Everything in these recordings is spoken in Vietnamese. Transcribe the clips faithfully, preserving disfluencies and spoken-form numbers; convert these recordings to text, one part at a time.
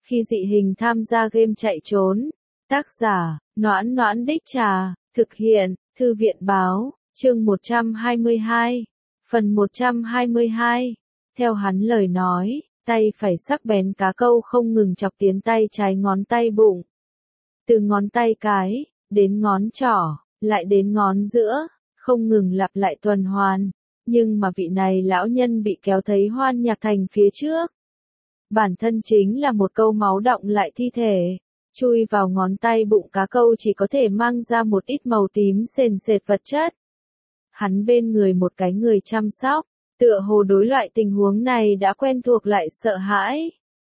Khi dị hình tham gia game chạy trốn. Tác giả, Noãn Noãn Đích Trà, thực hiện, Thư viện báo, chương một trăm hai mươi hai. Phần một trăm hai mươi hai. Theo hắn lời nói, tay phải sắc bén cá câu không ngừng chọc tiến tay trái ngón tay bụng. Từ ngón tay cái, đến ngón trỏ, lại đến ngón giữa, không ngừng lặp lại tuần hoàn. Nhưng mà vị này lão nhân bị kéo thấy Hoan Nhạc Thành phía trước. Bản thân chính là một câu máu đọng lại thi thể. Chui vào ngón tay bụng cá câu chỉ có thể mang ra một ít màu tím sền sệt vật chất. Hắn bên người một cái người chăm sóc, tựa hồ đối loại tình huống này đã quen thuộc lại sợ hãi.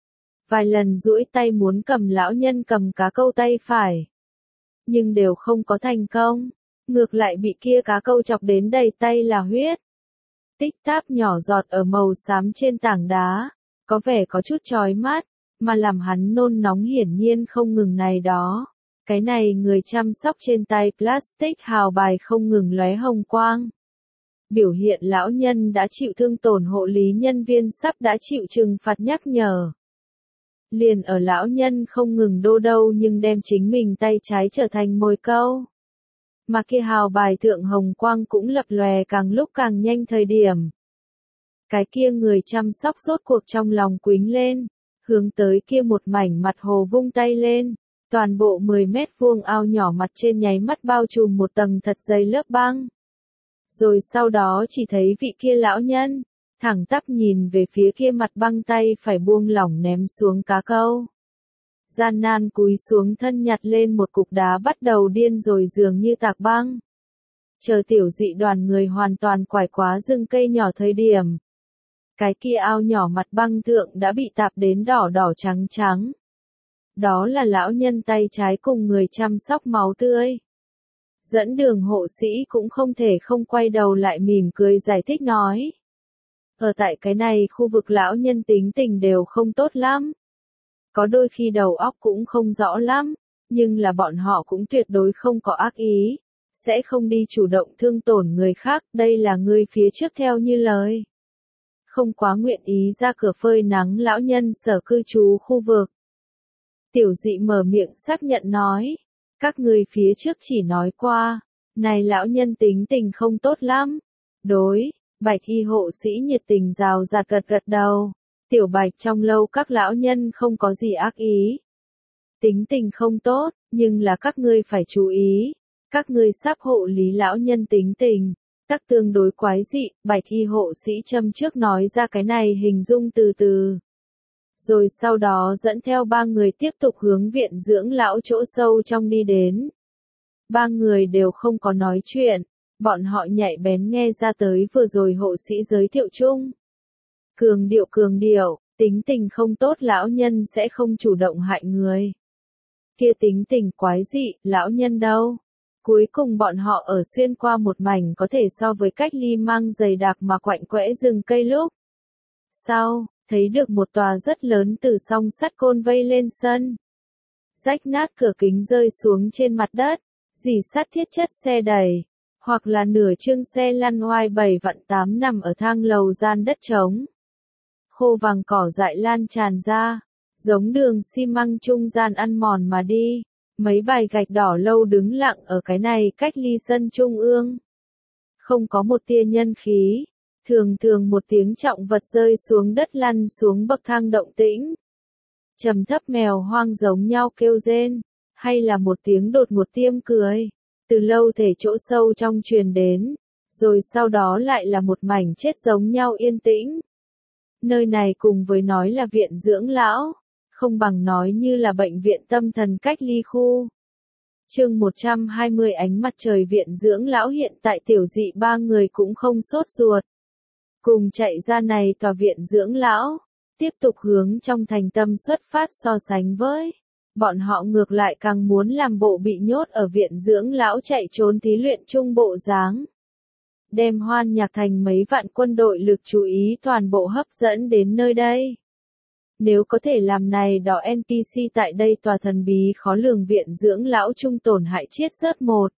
Vài lần duỗi tay muốn cầm lão nhân cầm cá câu tay phải. Nhưng đều không có thành công, ngược lại bị kia cá câu chọc đến đầy tay là huyết. Tích táp nhỏ giọt ở màu xám trên tảng đá, có vẻ có chút chói mắt, mà làm hắn nôn nóng hiển nhiên không ngừng này đó. Cái này người chăm sóc trên tay plastic hào bài không ngừng lóe hồng quang. Biểu hiện lão nhân đã chịu thương tổn hộ lý nhân viên sắp đã chịu trừng phạt nhắc nhở. Liền ở lão nhân không ngừng đô đâu nhưng đem chính mình tay trái trở thành mồi câu. Mà kia hào bài thượng hồng quang cũng lập lòe càng lúc càng nhanh thời điểm. Cái kia người chăm sóc rốt cuộc trong lòng quính lên, hướng tới kia một mảnh mặt hồ vung tay lên, toàn bộ mười mét vuông ao nhỏ mặt trên nháy mắt bao trùm một tầng thật dày lớp băng. Rồi sau đó chỉ thấy vị kia lão nhân, thẳng tắp nhìn về phía kia mặt băng tay phải buông lỏng ném xuống cá câu. Gian nan cúi xuống thân nhặt lên một cục đá bắt đầu điên rồi dường như tạc băng. Chờ tiểu dị đoàn người hoàn toàn quải quá rừng cây nhỏ thời điểm. Cái kia ao nhỏ mặt băng thượng đã bị tạp đến đỏ đỏ trắng trắng. Đó là lão nhân tay trái cùng người chăm sóc máu tươi. Dẫn đường hộ sĩ cũng không thể không quay đầu lại mỉm cười giải thích nói. Ở tại cái này khu vực lão nhân tính tình đều không tốt lắm. Có đôi khi đầu óc cũng không rõ lắm, nhưng là bọn họ cũng tuyệt đối không có ác ý. Sẽ không đi chủ động thương tổn người khác, đây là người phía trước theo như lời. Không quá nguyện ý ra cửa phơi nắng lão nhân sở cư trú khu vực. Tiểu dị mở miệng xác nhận nói, các người phía trước chỉ nói qua, này lão nhân tính tình không tốt lắm. Đối, Bạch y hộ sĩ nhiệt tình rào rạt gật gật đầu, tiểu Bạch trong lâu các lão nhân không có gì ác ý. Tính tình không tốt, nhưng là các ngươi phải chú ý, các ngươi sắp hộ lý lão nhân tính tình. Tắc tương đối quái dị, Bạch y hộ sĩ châm trước nói ra cái này hình dung từ từ. Rồi sau đó dẫn theo ba người tiếp tục hướng viện dưỡng lão chỗ sâu trong đi đến. Ba người đều không có nói chuyện, bọn họ nhạy bén nghe ra tới vừa rồi hộ sĩ giới thiệu chung. Cường điệu cường điệu, tính tình không tốt lão nhân sẽ không chủ động hại người. Kia tính tình quái dị, lão nhân đâu? Cuối cùng bọn họ ở xuyên qua một mảnh có thể so với cách ly mang dày đặc mà quạnh quẽ rừng cây lúc. Sau, thấy được một tòa rất lớn từ song sắt côn vây lên sân. Rách nát cửa kính rơi xuống trên mặt đất, dì sắt thiết chất xe đẩy, hoặc là nửa chương xe lăn oai bảy vặn tám nằm ở thang lầu gian đất trống. Khô vàng cỏ dại lan tràn ra, giống đường xi măng trung gian ăn mòn mà đi. Mấy bài gạch đỏ lâu đứng lặng ở cái này cách ly sân trung ương. Không có một tia nhân khí. Thường thường một tiếng trọng vật rơi xuống đất lăn xuống bậc thang động tĩnh. Trầm thấp mèo hoang giống nhau kêu rên. Hay là một tiếng đột ngột tiêm cười. Từ lâu thể chỗ sâu trong truyền đến. Rồi sau đó lại là một mảnh chết giống nhau yên tĩnh. Nơi này cùng với nói là viện dưỡng lão. Không bằng nói như là bệnh viện tâm thần cách ly khu. Chương một trăm hai mươi ánh mặt trời viện dưỡng lão hiện tại tiểu dị ba người cũng không sốt ruột. Cùng chạy ra này tòa viện dưỡng lão, tiếp tục hướng trong thành tâm xuất phát so sánh với. Bọn họ ngược lại càng muốn làm bộ bị nhốt ở viện dưỡng lão chạy trốn thí luyện chung bộ dáng. Đem Hoan Nhạc Thành mấy vạn quân đội lực chú ý toàn bộ hấp dẫn đến nơi đây. Nếu có thể làm này đó en pê xê tại đây tòa thần bí khó lường viện dưỡng lão trung tổn hại chết rớt một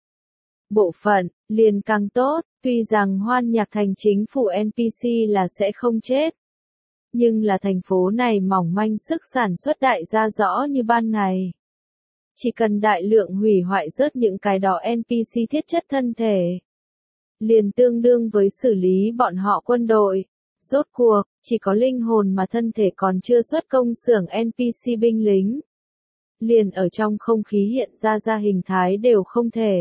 bộ phận, liền càng tốt, tuy rằng Hoan Nhạc Thành chính phủ en pê xê là sẽ không chết. Nhưng là thành phố này mỏng manh sức sản xuất đại gia rõ như ban ngày. Chỉ cần đại lượng hủy hoại rớt những cái đó en pê xê thiết chất thân thể, liền tương đương với xử lý bọn họ quân đội. Rốt cuộc, chỉ có linh hồn mà thân thể còn chưa xuất công xưởng en pê xê binh lính. Liền ở trong không khí hiện ra ra hình thái đều không thể.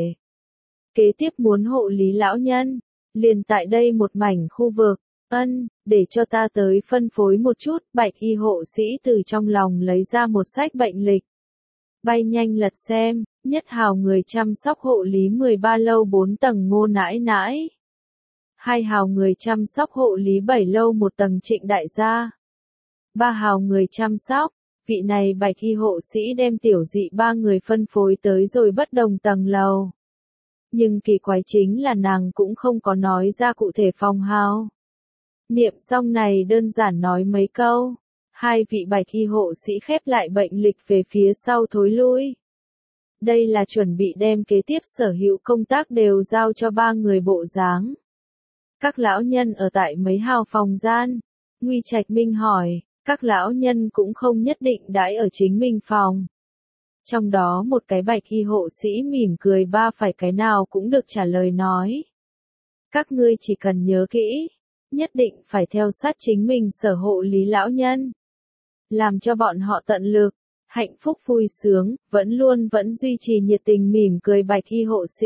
Kế tiếp muốn hộ lý lão nhân, liền tại đây một mảnh khu vực. Ân, để cho ta tới phân phối một chút. Bạch y hộ sĩ từ trong lòng lấy ra một sách bệnh lịch. Bay nhanh lật xem, nhất hào người chăm sóc hộ lý mười ba lâu bốn tầng Ngô nãi nãi. Hai hào người chăm sóc hộ lý bảy lâu một tầng Trịnh đại gia. Ba hào người chăm sóc, vị này bạch y hộ sĩ đem tiểu dị ba người phân phối tới rồi bất đồng tầng lầu. Nhưng kỳ quái chính là nàng cũng không có nói ra cụ thể phòng hào. Niệm xong này đơn giản nói mấy câu. Hai vị bạch y hộ sĩ khép lại bệnh lịch về phía sau thối lui. Đây là chuẩn bị đem kế tiếp sở hữu công tác đều giao cho ba người bộ dáng. Các lão nhân ở tại mấy hào phòng gian. Nguy Trạch Minh hỏi, các lão nhân cũng không nhất định đãi ở chính mình phòng. Trong đó một cái bạch y hộ sĩ mỉm cười ba phải cái nào cũng được trả lời nói. Các ngươi chỉ cần nhớ kỹ, nhất định phải theo sát chính mình sở hộ lý lão nhân. Làm cho bọn họ tận lực, hạnh phúc vui sướng, vẫn luôn vẫn duy trì nhiệt tình mỉm cười bạch y hộ sĩ.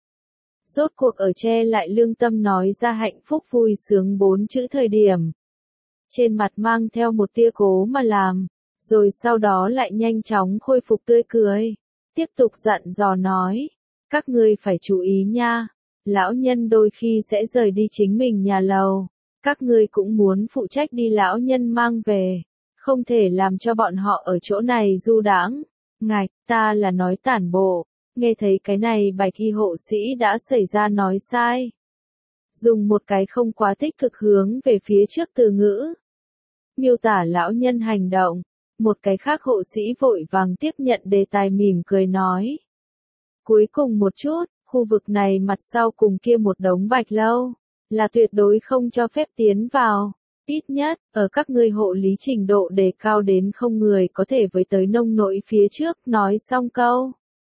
Rốt cuộc ở che lại lương tâm nói ra hạnh phúc vui sướng bốn chữ thời điểm. Trên mặt mang theo một tia cố mà làm, rồi sau đó lại nhanh chóng khôi phục tươi cười. Tiếp tục dặn dò nói, các ngươi phải chú ý nha, lão nhân đôi khi sẽ rời đi chính mình nhà lầu. Các ngươi cũng muốn phụ trách đi lão nhân mang về. Không thể làm cho bọn họ ở chỗ này du đãng. Ngạch, ta là nói tản bộ. Nghe thấy cái này bạch y hộ sĩ đã xảy ra nói sai. Dùng một cái không quá tích cực hướng về phía trước từ ngữ. Miêu tả lão nhân hành động. Một cái khác hộ sĩ vội vàng tiếp nhận đề tài mỉm cười nói. Cuối cùng một chút, khu vực này mặt sau cùng kia một đống bạch lâu. Là tuyệt đối không cho phép tiến vào. Ít nhất, ở các ngươi hộ lý trình độ đề cao đến không người có thể với tới nông nỗi phía trước nói xong câu.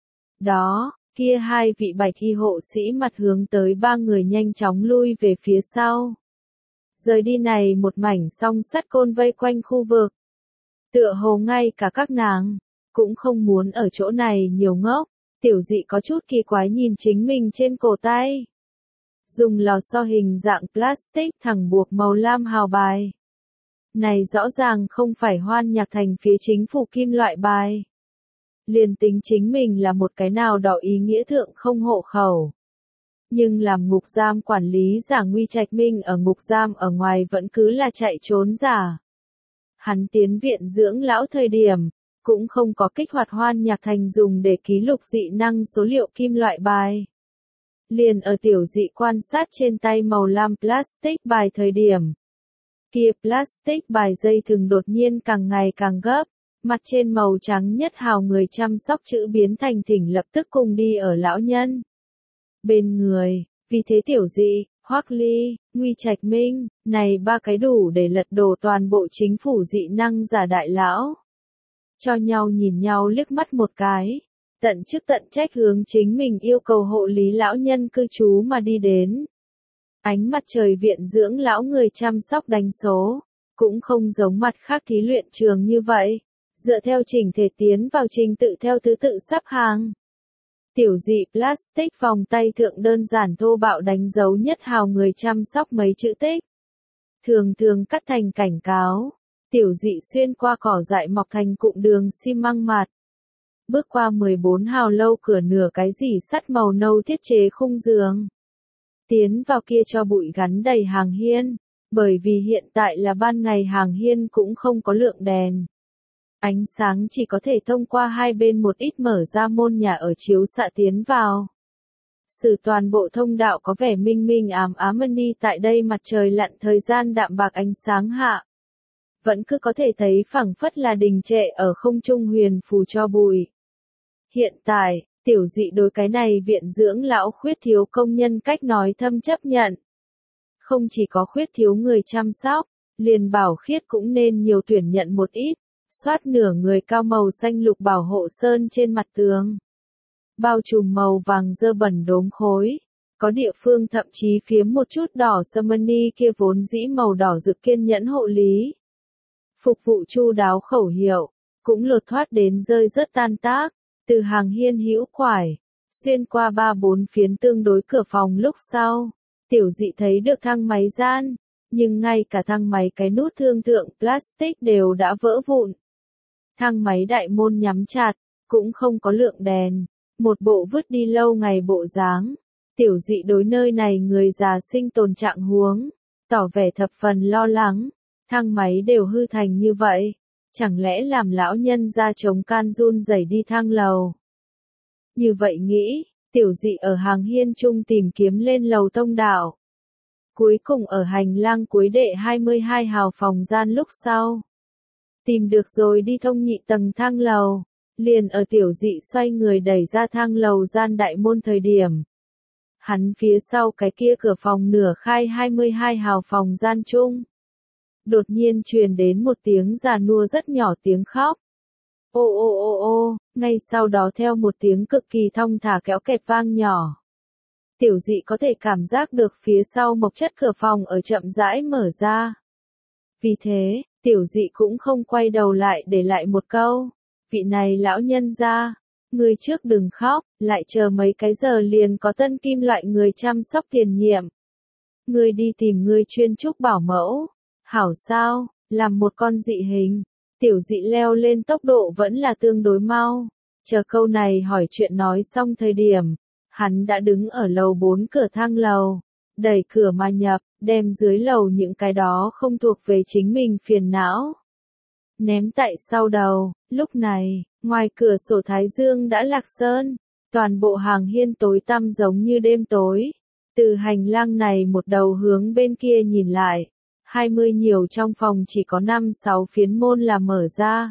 Đó, kia hai vị bạch y hộ sĩ mặt hướng tới ba người nhanh chóng lui về phía sau. Rời đi này một mảnh song sắt côn vây quanh khu vực. Tựa hồ ngay cả các nàng, cũng không muốn ở chỗ này nhiều ngốc. Tiểu dị có chút kỳ quái nhìn chính mình trên cổ tay. Dùng lò xo hình dạng plastic thẳng buộc màu lam hào bài. Này rõ ràng không phải Hoan Nhạc Thành phía chính phủ kim loại bài. Liền tính chính mình là một cái nào đó ý nghĩa thượng không hộ khẩu. Nhưng làm ngục giam quản lý giả Nguy Trạch Minh ở ngục giam ở ngoài vẫn cứ là chạy trốn giả. Hắn tiến viện dưỡng lão thời điểm, cũng không có kích hoạt Hoan Nhạc Thành dùng để ký lục dị năng số liệu kim loại bài. Liền ở tiểu dị quan sát trên tay màu lam plastic bài thời điểm. Kia plastic bài dây thừng đột nhiên càng ngày càng gấp, mặt trên màu trắng nhất hào người chăm sóc chữ biến thành thỉnh lập tức cùng đi ở lão nhân. Bên người, vì thế tiểu dị, Hoắc Ly, Nguy Trạch Minh, này ba cái đủ để lật đổ toàn bộ chính phủ dị năng giả đại lão. Cho nhau nhìn nhau liếc mắt một cái. Tận chức tận trách hướng chính mình yêu cầu hộ lý lão nhân cư trú mà đi đến. Ánh mặt trời viện dưỡng lão người chăm sóc đánh số, cũng không giống mặt khác thí luyện trường như vậy, dựa theo chỉnh thể tiến vào trình tự theo thứ tự sắp hàng. Tiểu dị plastic vòng tay thượng đơn giản thô bạo đánh dấu nhất hào người chăm sóc mấy chữ tích. Thường thường cắt thành cảnh cáo, tiểu dị xuyên qua cỏ dại mọc thành cụm đường xi măng mạt. Bước qua mười bốn hào lâu cửa nửa cái dỉ sắt màu nâu thiết chế khung giường. Tiến vào kia cho bụi gắn đầy hàng hiên, bởi vì hiện tại là ban ngày hàng hiên cũng không có lượng đèn. Ánh sáng chỉ có thể thông qua hai bên một ít mở ra môn nhà ở chiếu xạ tiến vào. Sử toàn bộ thông đạo có vẻ minh minh ám ám đi tại đây mặt trời lặn thời gian đạm bạc ánh sáng hạ. Vẫn cứ có thể thấy phẳng phất là đình trệ ở không trung huyền phù cho bụi. Hiện tại, tiểu dị đối cái này viện dưỡng lão khuyết thiếu công nhân cách nói thâm chấp nhận. Không chỉ có khuyết thiếu người chăm sóc, liền Bảo Khiết cũng nên nhiều tuyển nhận một ít, soát nửa người cao màu xanh lục bảo hộ sơn trên mặt tường. Bao trùm màu vàng dơ bẩn đốm khối, có địa phương thậm chí phiếm một chút đỏ Samani kia vốn dĩ màu đỏ rực kiên nhẫn hộ lý. Phục vụ chu đáo khẩu hiệu, cũng lột thoát đến rơi rất tan tác, từ hàng hiên hữu quải, xuyên qua ba bốn phiến tương đối cửa phòng lúc sau, tiểu dị thấy được thang máy gian, nhưng ngay cả thang máy cái nút thương thượng plastic đều đã vỡ vụn. Thang máy đại môn nhắm chặt, cũng không có lượng đèn, một bộ vứt đi lâu ngày bộ dáng. Tiểu dị đối nơi này người già sinh tồn trạng huống, tỏ vẻ thập phần lo lắng, thang máy đều hư thành như vậy, chẳng lẽ làm lão nhân ra chống can run rẩy đi thang lầu. Như vậy nghĩ, tiểu dị ở hàng hiên trung tìm kiếm lên lầu tông đạo. Cuối cùng ở hành lang cuối đệ hai mươi hai hào phòng gian lúc sau. Tìm được rồi đi thông nhị tầng thang lầu, liền ở tiểu dị xoay người đẩy ra thang lầu gian đại môn thời điểm. Hắn phía sau cái kia cửa phòng nửa khai hai mươi hai hào phòng gian chung. Đột nhiên truyền đến một tiếng già nua rất nhỏ tiếng khóc. Ô ô ô ô, ngay sau đó theo một tiếng cực kỳ thong thả kéo kẹt vang nhỏ. Tiểu dị có thể cảm giác được phía sau mộc chất cửa phòng ở chậm rãi mở ra. Vì thế, tiểu dị cũng không quay đầu lại để lại một câu. Vị này lão nhân ra, người trước đừng khóc, lại chờ mấy cái giờ liền có tân kim loại người chăm sóc tiền nhiệm. Người đi tìm người chuyên trúc bảo mẫu. Hảo sao, làm một con dị hình. Tiểu dị leo lên tốc độ vẫn là tương đối mau. Chờ câu này hỏi chuyện nói xong thời điểm, hắn đã đứng ở lầu bốn cửa thang lầu, đẩy cửa mà nhập, đem dưới lầu những cái đó không thuộc về chính mình phiền não. Ném tại sau đầu, lúc này, ngoài cửa sổ Thái Dương đã lạc sơn, toàn bộ hàng hiên tối tăm giống như đêm tối. Từ hành lang này một đầu hướng bên kia nhìn lại, hai mươi nhiều trong phòng chỉ có năm sáu phiến môn là mở ra.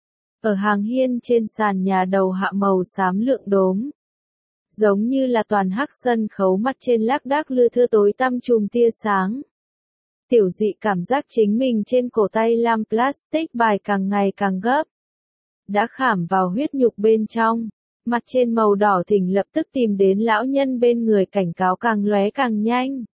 Ở hàng hiên trên sàn nhà đầu hạ màu xám lượng đốm. Giống như là toàn hắc sân khấu mặt trên lác đác lưa thưa tối tăm chùm tia sáng. Tiểu dị cảm giác chính mình trên cổ tay lam plastic bài càng ngày càng gấp. Đã khảm vào huyết nhục bên trong. Mặt trên màu đỏ thình lập tức tìm đến lão nhân bên người cảnh cáo càng lóe càng nhanh.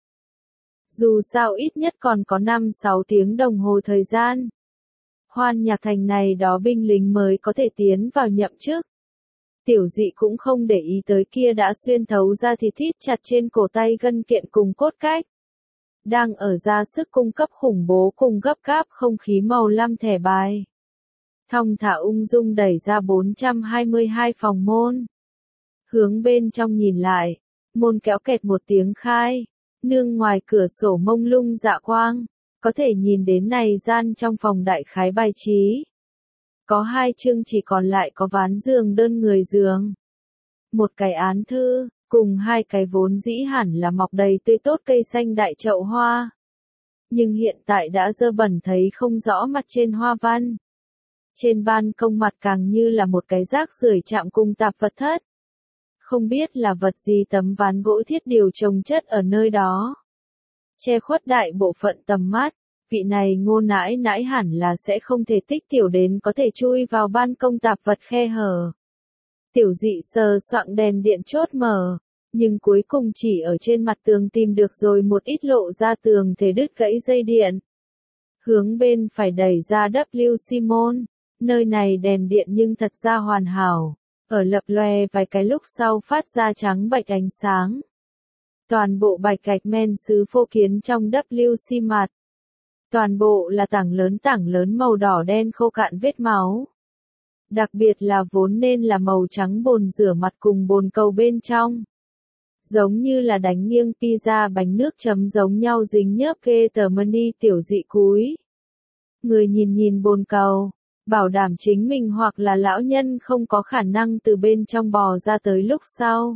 Dù sao ít nhất còn có năm sáu tiếng đồng hồ thời gian. Hoan nhạc thành này đó binh lính mới có thể tiến vào nhậm chức. Tiểu dị cũng không để ý tới kia đã xuyên thấu ra thịt thít chặt trên cổ tay gân kiện cùng cốt cách. Đang ở ra sức cung cấp khủng bố cùng gấp gáp không khí màu lam thẻ bài. Thong thả ung dung đẩy ra bốn trăm hai mươi hai phòng môn. Hướng bên trong nhìn lại, môn kéo kẹt một tiếng khai, nương ngoài cửa sổ mông lung dạ quang, có thể nhìn đến này gian trong phòng đại khái bài trí. Có hai chương chỉ còn lại có ván giường đơn người giường. Một cái án thư, cùng hai cái vốn dĩ hẳn là mọc đầy tươi tốt cây xanh đại chậu hoa. Nhưng hiện tại đã dơ bẩn thấy không rõ mặt trên hoa văn. Trên ban công mặt càng như là một cái rác rưởi chạm cùng tạp vật thất. Không biết là vật gì tấm ván gỗ thiết điều trồng chất ở nơi đó. Che khuất đại bộ phận tầm mắt, vị này ngô nãi nãi hẳn là sẽ không thể tích tiểu đến có thể chui vào ban công tạp vật khe hở. Tiểu dị sờ soạng đèn điện chốt mở, nhưng cuối cùng chỉ ở trên mặt tường tìm được rồi một ít lộ ra tường thể đứt gãy dây điện. Hướng bên phải đẩy ra W Simon, nơi này đèn điện nhưng thật ra hoàn hảo, ở lập lòe vài cái lúc sau phát ra trắng bạch ánh sáng. Toàn bộ bạch gạch men sứ phô kiến trong W C mặt. Toàn bộ là tảng lớn tảng lớn màu đỏ đen khô cạn vết máu. Đặc biệt là vốn nên là màu trắng bồn rửa mặt cùng bồn cầu bên trong. Giống như là đánh nghiêng pizza bánh nước chấm giống nhau dính nhớp ghê tờ mani tiểu dị cúi. Người nhìn nhìn bồn cầu, bảo đảm chính mình hoặc là lão nhân không có khả năng từ bên trong bò ra tới lúc sau.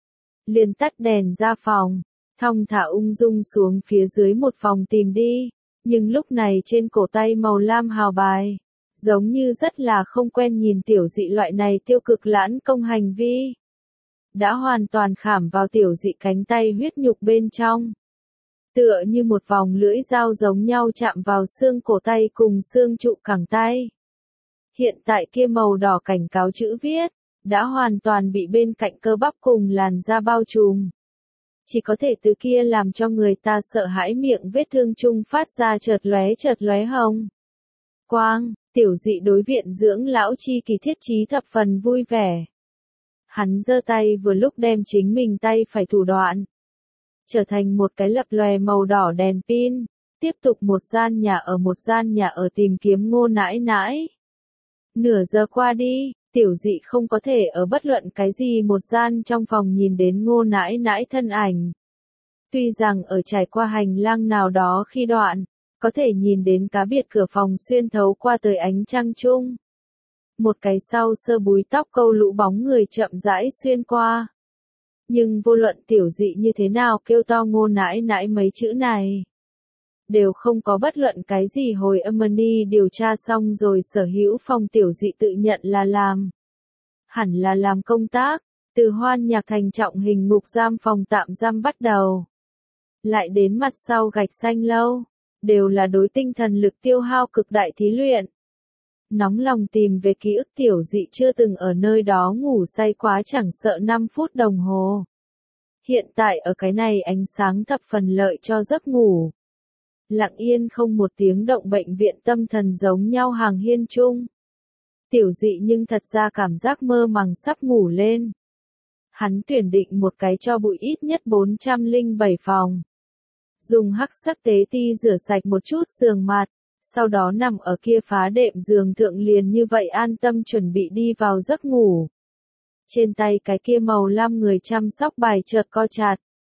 Liền tắt đèn ra phòng, thong thả ung dung xuống phía dưới một phòng tìm đi, nhưng lúc này trên cổ tay màu lam hào bài, giống như rất là không quen nhìn tiểu dị loại này tiêu cực lãn công hành vi. Đã hoàn toàn khảm vào tiểu dị cánh tay huyết nhục bên trong. tựa như một vòng lưỡi dao giống nhau chạm vào xương cổ tay cùng xương trụ cẳng tay. Hiện tại kia màu đỏ cảnh cáo chữ viết, đã hoàn toàn bị bên cạnh cơ bắp cùng làn da bao trùm. Chỉ có thể từ kia làm cho người ta sợ hãi miệng vết thương chung phát ra chợt lóe chợt lóe hồng quang, tiểu dị đối viện dưỡng lão chi kỳ thiết trí thập phần vui vẻ. Hắn giơ tay vừa lúc đem chính mình tay phải thủ đoạn, trở thành một cái lập lòe màu đỏ đèn pin, tiếp tục một gian nhà ở một gian nhà ở tìm kiếm Ngô nãi nãi. Nửa giờ qua đi, tiểu dị không có thể ở bất luận cái gì một gian trong phòng nhìn đến Ngô nãi nãi thân ảnh. Tuy rằng ở trải qua hành lang nào đó khi đoạn, có thể nhìn đến cá biệt cửa phòng xuyên thấu qua tới ánh trăng chung. Một cái sau sơ búi tóc câu lũ bóng người chậm rãi xuyên qua. Nhưng vô luận tiểu dị như thế nào kêu to Ngô nãi nãi mấy chữ này, đều không có bất luận cái gì hồi âm ni điều tra xong rồi sở hữu phòng tiểu dị tự nhận là làm. Hẳn là làm công tác, từ Hoan Nhạc Thành trọng hình ngục giam phòng tạm giam bắt đầu. Lại đến mặt sau gạch xanh lâu, đều là đối tinh thần lực tiêu hao cực đại thí luyện. Nóng lòng tìm về ký ức tiểu dị chưa từng ở nơi đó ngủ say quá chẳng sợ năm phút đồng hồ. Hiện tại ở cái này ánh sáng thập phần lợi cho giấc ngủ. Lặng yên không một tiếng động bệnh viện tâm thần giống nhau hàng hiên chung. Tiểu dị nhưng thật ra cảm giác mơ màng sắp ngủ lên. Hắn tuyển định một cái cho bụi ít nhất bốn trăm lẻ bảy phòng. Dùng hắc sắc tế ti rửa sạch một chút giường mặt, sau đó nằm ở kia phá đệm giường thượng liền như vậy an tâm chuẩn bị đi vào giấc ngủ. Trên tay cái kia màu lam người chăm sóc bài chợt co chặt.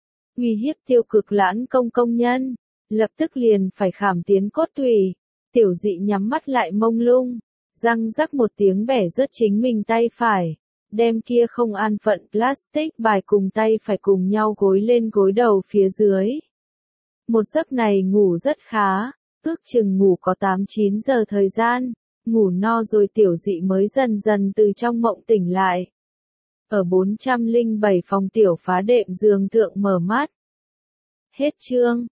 Uy hiếp tiêu cực lãn công công nhân, lập tức liền phải khảm tiến cốt tủy. Tiểu dị nhắm mắt lại mông lung, răng rắc một tiếng bẻ rớt chính mình tay phải, đem kia không an phận plastic bài cùng tay phải cùng nhau gối lên gối đầu phía dưới. Một giấc này ngủ rất khá, ước chừng ngủ có tám chín giờ thời gian, ngủ no rồi tiểu dị mới dần dần từ trong mộng tỉnh lại. Ở bốn trăm lẻ bảy phòng tiểu phá đệm giường thượng mở mắt. Hết chương.